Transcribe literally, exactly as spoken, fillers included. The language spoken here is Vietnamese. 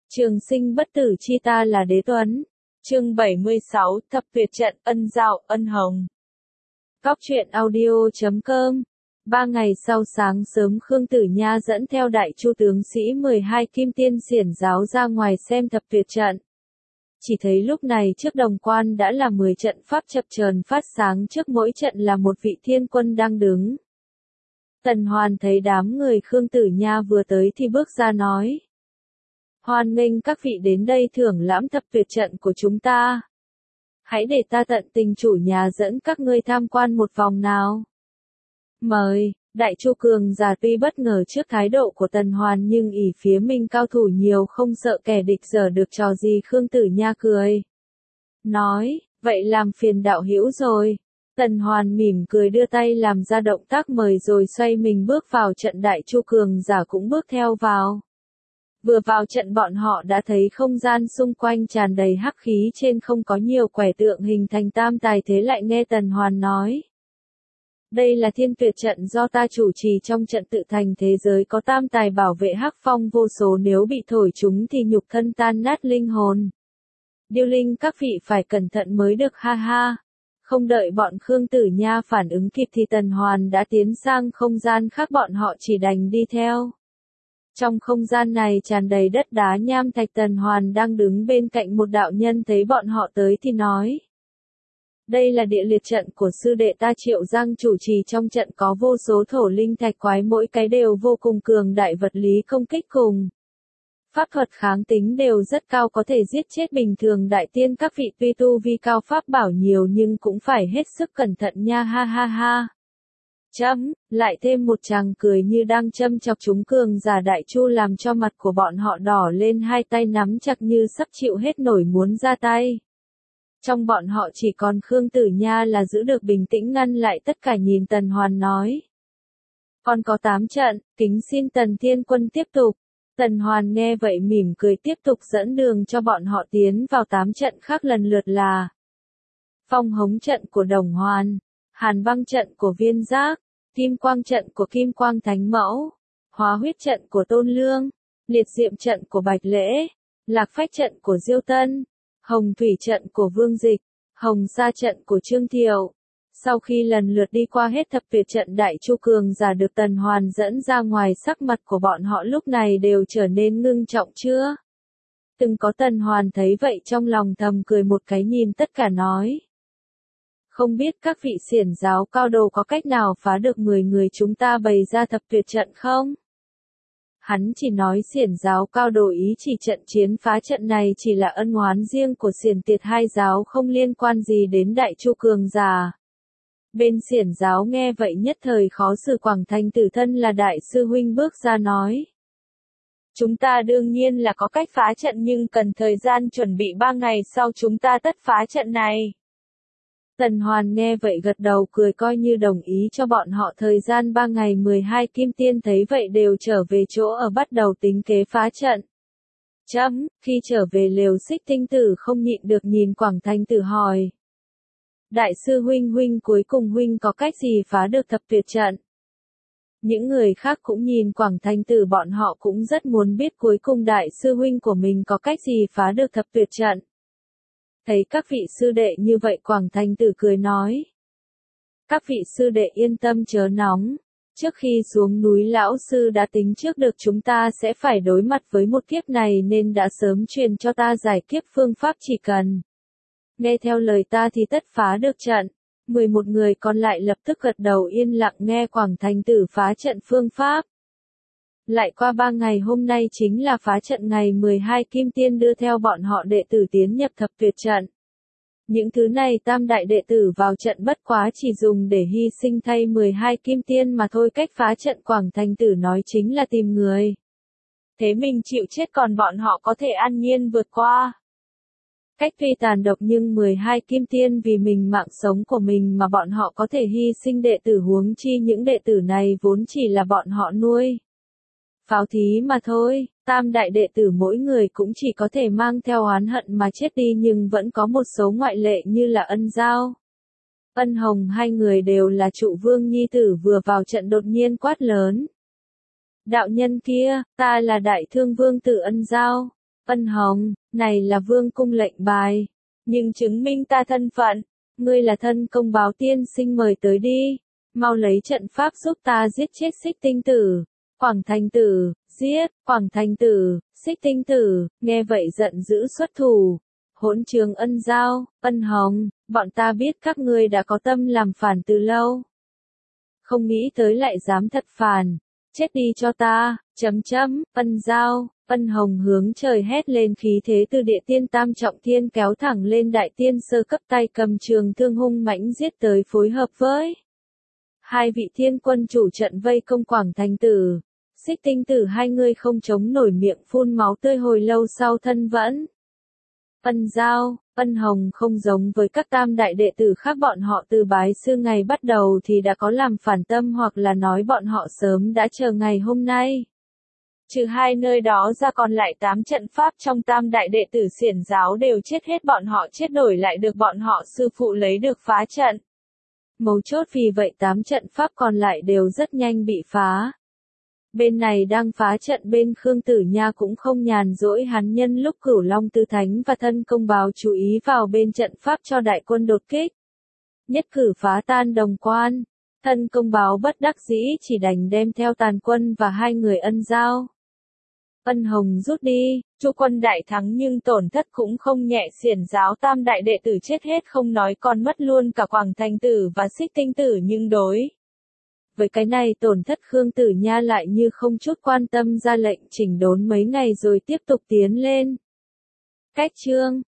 Trường sinh bất tử chi ta là đế tuấn. Chương bảy mươi sáu, thập tuyệt trận, ân giao, ân hồng. Cóc truyện audio chấm com. Ba ngày sau sáng sớm Khương Tử Nha dẫn theo đại chu tướng sĩ mười hai kim tiên xiển giáo ra ngoài xem thập tuyệt trận. Chỉ thấy lúc này trước đồng quan đã là mười trận pháp chập chờn phát sáng, trước mỗi trận là một vị thiên quân đang đứng. Tần Hoàn thấy đám người Khương Tử Nha vừa tới thì bước ra nói: hoan nghênh các vị đến đây thưởng lãm thập tuyệt trận của chúng ta. Hãy để ta tận tình chủ nhà dẫn các ngươi tham quan một vòng nào. Mời. Đại chu cường giả tuy bất ngờ trước thái độ của Tần Hoàn nhưng ỷ phía mình cao thủ nhiều không sợ kẻ địch giở được trò gì. Khương Tử Nha cười nói: vậy làm phiền đạo hữu rồi. Tần Hoàn mỉm cười đưa tay làm ra động tác mời rồi xoay mình bước vào trận. Đại chu cường giả cũng bước theo vào. Vừa vào trận bọn họ đã thấy không gian xung quanh tràn đầy hắc khí, trên không có nhiều quẻ tượng hình thành tam tài thế lại nghe Tần Hoàn nói: đây là thiên tuyệt trận do ta chủ trì, trong trận tự thành thế giới có tam tài bảo vệ hắc phong vô số, nếu bị thổi chúng thì nhục thân tan nát linh hồn. Điêu linh các vị phải cẩn thận mới được, ha ha. Không đợi bọn Khương Tử Nha phản ứng kịp thì Tần Hoàn đã tiến sang không gian khác, bọn họ chỉ đành đi theo. Trong không gian này tràn đầy đất đá nham thạch. Tần Hoàn đang đứng bên cạnh một đạo nhân thấy bọn họ tới thì nói: đây là địa liệt trận của sư đệ ta Triệu Giang chủ trì, trong trận có vô số thổ linh thạch quái, mỗi cái đều vô cùng cường đại, vật lý công kích cùng pháp thuật kháng tính đều rất cao, có thể giết chết bình thường đại tiên. Các vị tuy tu vi cao pháp bảo nhiều nhưng cũng phải hết sức cẩn thận nha, ha ha ha. Chấm, lại thêm một chàng cười như đang châm chọc chúng cường giả đại chu, làm cho mặt của bọn họ đỏ lên, hai tay nắm chặt như sắp chịu hết nổi muốn ra tay. Trong bọn họ chỉ còn Khương Tử Nha là giữ được bình tĩnh ngăn lại tất cả, nhìn Tần Hoàn nói: còn có tám trận, kính xin Tần Thiên Quân tiếp tục. Tần Hoàn nghe vậy mỉm cười tiếp tục dẫn đường cho bọn họ tiến vào tám trận khác, lần lượt là Phong Hống trận của Đồng Hoàn, Hàn Băng trận của Viên Giác, Kim Quang trận của Kim Quang Thánh Mẫu, Hóa Huyết trận của Tôn Lương, Liệt Diệm trận của Bạch Lễ, Lạc Phách trận của Diêu Tân, Hồng Thủy trận của Vương Dịch, Hồng Sa trận của Trương Thiệu. Sau khi lần lượt đi qua hết thập tuyệt trận, đại chu cường giả được Tần Hoàn dẫn ra ngoài, sắc mặt của bọn họ lúc này đều trở nên ngưng trọng chưa từng có. Tần Hoàn thấy vậy trong lòng thầm cười một cái, nhìn tất cả nói: không biết các vị xiển giáo cao đồ có cách nào phá được mười người chúng ta bày ra thập tuyệt trận không? Hắn chỉ nói xiển giáo cao đồ ý chỉ trận chiến phá trận này chỉ là ân oán riêng của xiển tiệt hai giáo, không liên quan gì đến đại chu cường giả. Bên xiển giáo nghe vậy nhất thời khó xử. Quảng Thành Tử thân là đại sư huynh bước ra nói: chúng ta đương nhiên là có cách phá trận, nhưng cần thời gian chuẩn bị, ba ngày sau chúng ta tất phá trận này. Tần Hoàn nghe vậy gật đầu cười, coi như đồng ý cho bọn họ thời gian ba ngày. mười hai kim tiên thấy vậy đều trở về chỗ ở, bắt đầu tính kế phá trận. Chấm, khi trở về lều, Xích Tinh Tử không nhịn được nhìn Quảng Thành Tử hỏi: đại sư huynh, huynh cuối cùng huynh có cách gì phá được thập tuyệt trận? Những người khác cũng nhìn Quảng Thành Tử, bọn họ cũng rất muốn biết cuối cùng đại sư huynh của mình có cách gì phá được thập tuyệt trận. Thấy các vị sư đệ như vậy, Quảng Thành Tử cười nói: các vị sư đệ yên tâm chớ nóng. Trước khi xuống núi, lão sư đã tính trước được chúng ta sẽ phải đối mặt với một kiếp này, nên đã sớm truyền cho ta giải kiếp phương pháp, chỉ cần nghe theo lời ta thì tất phá được trận. mười một người còn lại lập tức gật đầu yên lặng nghe Quảng Thành Tử phá trận phương pháp. Lại qua ba ngày, hôm nay chính là phá trận ngày. mười hai kim tiên đưa theo bọn họ đệ tử tiến nhập thập tuyệt trận. Những thứ này tam đại đệ tử vào trận bất quá chỉ dùng để hy sinh thay mười hai kim tiên mà thôi. Cách phá trận Quảng Thành Tử nói chính là tìm người thế mình chịu chết, còn bọn họ có thể an nhiên vượt qua. Cách tuy tàn độc nhưng mười hai kim tiên vì mình mạng sống của mình mà bọn họ có thể hy sinh đệ tử, huống chi những đệ tử này vốn chỉ là bọn họ nuôi pháo thí mà thôi. Tam đại đệ tử mỗi người cũng chỉ có thể mang theo oán hận mà chết đi, nhưng vẫn có một số ngoại lệ như là Ân Giao, Ân Hồng, hai người đều là trụ vương nhi tử, vừa vào trận đột nhiên quát lớn: đạo nhân kia, ta là đại thương vương tử Ân Giao. Ân Hồng, này là vương cung lệnh bài, nhưng chứng minh ta thân phận, ngươi là thân công báo tiên sinh mời tới đi, mau lấy trận pháp giúp ta giết chết Xích Tinh Tử. Quảng Thành Tử, giết, Quảng Thành Tử, Xích Tinh Tử, nghe vậy giận dữ xuất thủ. Hỗn trường Ân Giao, Ân Hồng, bọn ta biết các ngươi đã có tâm làm phản từ lâu. Không nghĩ tới lại dám thật phản, chết đi cho ta, chấm chấm, Ân Giao, Ân Hồng hướng trời hét lên khí thế từ địa tiên tam trọng thiên kéo thẳng lên đại tiên sơ cấp tay cầm trường thương hung mãnh giết tới phối hợp với. Hai vị thiên quân chủ trận vây công Quảng Thành Tử, Xích Tinh Tử hai người không chống nổi miệng phun máu tươi hồi lâu sau thân vẫn. Ân Giao, Ân Hồng không giống với các tam đại đệ tử khác, bọn họ từ bái sư ngày bắt đầu thì đã có làm phản tâm, hoặc là nói bọn họ sớm đã chờ ngày hôm nay. Trừ hai nơi đó ra còn lại tám trận pháp trong tam đại đệ tử xiển giáo đều chết hết, bọn họ chết đổi lại được bọn họ sư phụ lấy được phá trận. Mấu chốt vì vậy tám trận pháp còn lại đều rất nhanh bị phá. Bên này đang phá trận, bên Khương Tử Nha cũng không nhàn rỗi, hắn nhân lúc Cửu Long Tứ Thánh và thân công báo chú ý vào bên trận pháp cho đại quân đột kích. Nhất cử phá tan đồng quan, thân công báo bất đắc dĩ chỉ đành đem theo tàn quân và hai người Ân Giao. Ân Hồng rút đi, Chu quân đại thắng nhưng tổn thất cũng không nhẹ, xiển giáo tam đại đệ tử chết hết không nói, còn mất luôn cả Quảng Thành Tử và Xích Tinh Tử, nhưng đối với cái này tổn thất Khương Tử Nha lại như không chút quan tâm, ra lệnh chỉnh đốn mấy ngày rồi tiếp tục tiến lên. Cách chương